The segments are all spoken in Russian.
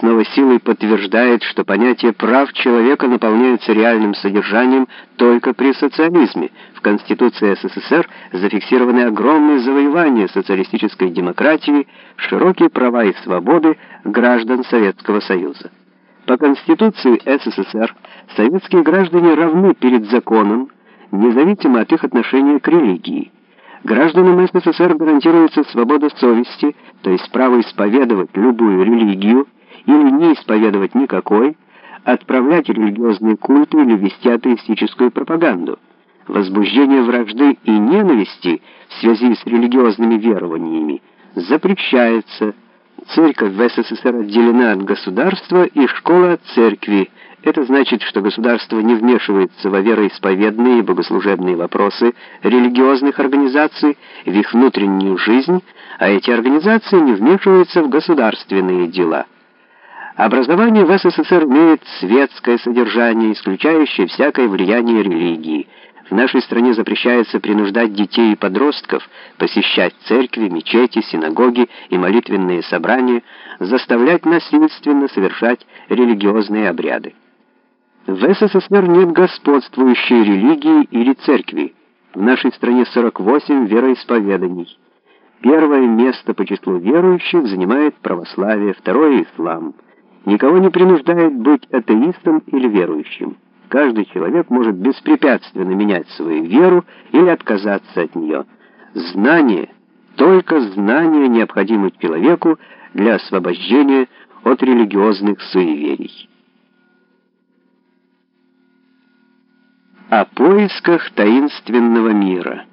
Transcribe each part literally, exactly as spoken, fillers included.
с новой силой подтверждает, что понятие прав человека наполняется реальным содержанием только при социализме. В Конституции СССР зафиксированы огромные завоевания социалистической демократии, широкие права и свободы граждан Советского Союза. По Конституции СССР советские граждане равны перед законом, независимо от их отношения к религии. Гражданам СССР гарантируется свобода совести, то есть право исповедовать любую религию или не исповедовать никакой, отправлять религиозные культы или вести атеистическую пропаганду. Возбуждение вражды и ненависти в связи с религиозными верованиями запрещается. Церковь в СССР отделена от государства и школа от церкви. Это значит, что государство не вмешивается во вероисповедные и богослужебные вопросы религиозных организаций, в их внутреннюю жизнь, а эти организации не вмешиваются в государственные дела. Образование в СССР имеет светское содержание, исключающее всякое влияние религии. В нашей стране запрещается принуждать детей и подростков посещать церкви, мечети, синагоги и молитвенные собрания, заставлять насильственно совершать религиозные обряды. В СССР нет господствующей религии или церкви. В нашей стране сорок восемь вероисповеданий. Первое место по числу верующих занимает православие, второе — ислам. Никого не принуждает быть атеистом или верующим. Каждый человек может беспрепятственно менять свою веру или отказаться от нее. Знание, только знание необходимо человеку для освобождения от религиозных суеверий. О поисках таинственного мира.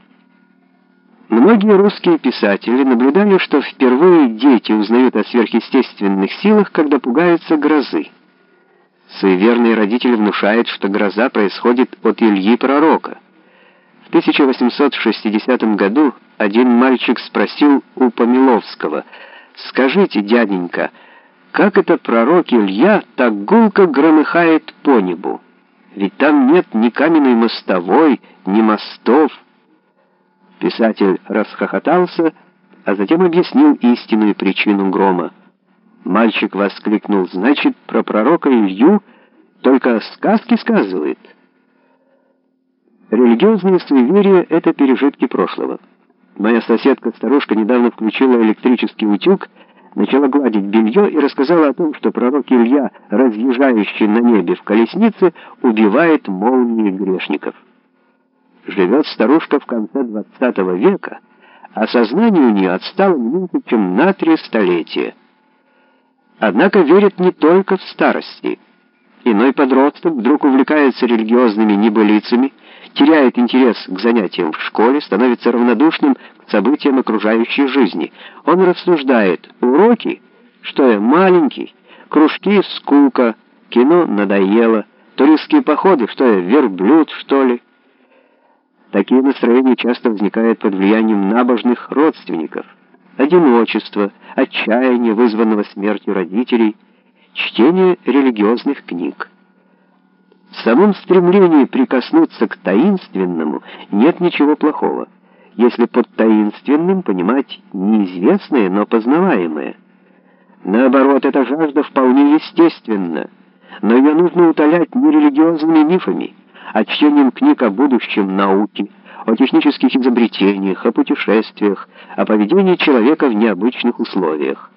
Многие русские писатели наблюдали, что впервые дети узнают о сверхъестественных силах, когда пугаются грозы. Суеверные родители внушают, что гроза происходит от Ильи Пророка. В тысяча восемьсот шестидесятом году один мальчик спросил у Помиловского: «Скажите, дяденька, как это пророк Илья так гулко громыхает по небу? Ведь там нет ни каменной мостовой, ни мостов». Писатель расхохотался, а затем объяснил истинную причину грома. Мальчик воскликнул: «Значит, про пророка Илью только сказки сказывает?» Религиозные суеверия — это пережитки прошлого. Моя соседка-старушка недавно включила электрический утюг, начала гладить белье и рассказала о том, что пророк Илья, разъезжающий на небе в колеснице, убивает молнией грешников. Живет старушка в конце двадцатого века, а сознание у нее отстало меньше, чем на три столетия. Однако верит не только в старости. Иной подросток вдруг увлекается религиозными небылицами, теряет интерес к занятиям в школе, становится равнодушным к событиям окружающей жизни. Он рассуждает: уроки, что я маленький, кружки — скука, кино надоело, туристские походы, что я верблюд, что ли. Такие настроения часто возникают под влиянием набожных родственников. Одиночество, отчаяние, вызванного смертью родителей, чтение религиозных книг. В самом стремлении прикоснуться к таинственному нет ничего плохого, если под таинственным понимать неизвестное, но познаваемое. Наоборот, эта жажда вполне естественна, но ее нужно утолять не религиозными мифами, а чтением книг о будущем науки, о технических изобретениях, о путешествиях, о поведении человека в необычных условиях.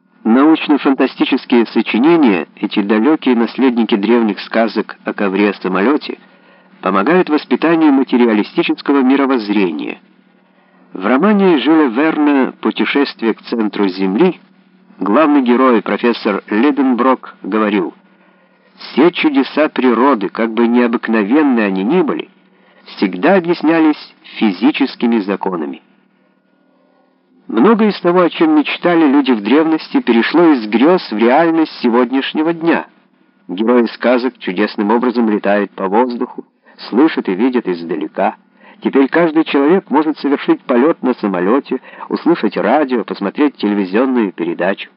Научно-фантастические сочинения, эти далекие наследники древних сказок о ковре-самолете, помогают воспитанию материалистического мировоззрения. В романе Жюля Верна «Путешествие к центру Земли» главный герой, профессор Лиденброк, говорил: «Все чудеса природы, как бы необыкновенны они ни были, всегда объяснялись физическими законами». Многое из того, о чем мечтали люди в древности, перешло из грез в реальность сегодняшнего дня. Герои сказок чудесным образом летают по воздуху, слышат и видят издалека. Теперь каждый человек может совершить полет на самолете, услышать радио, посмотреть телевизионную передачу.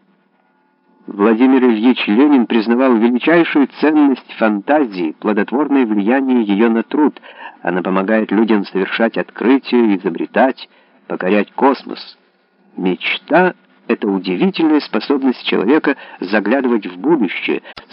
Владимир Ильич Ленин признавал величайшую ценность фантазии, плодотворное влияние ее на труд. Она помогает людям совершать открытия, изобретать, покорять космос. Мечта — это удивительная способность человека заглядывать в будущее,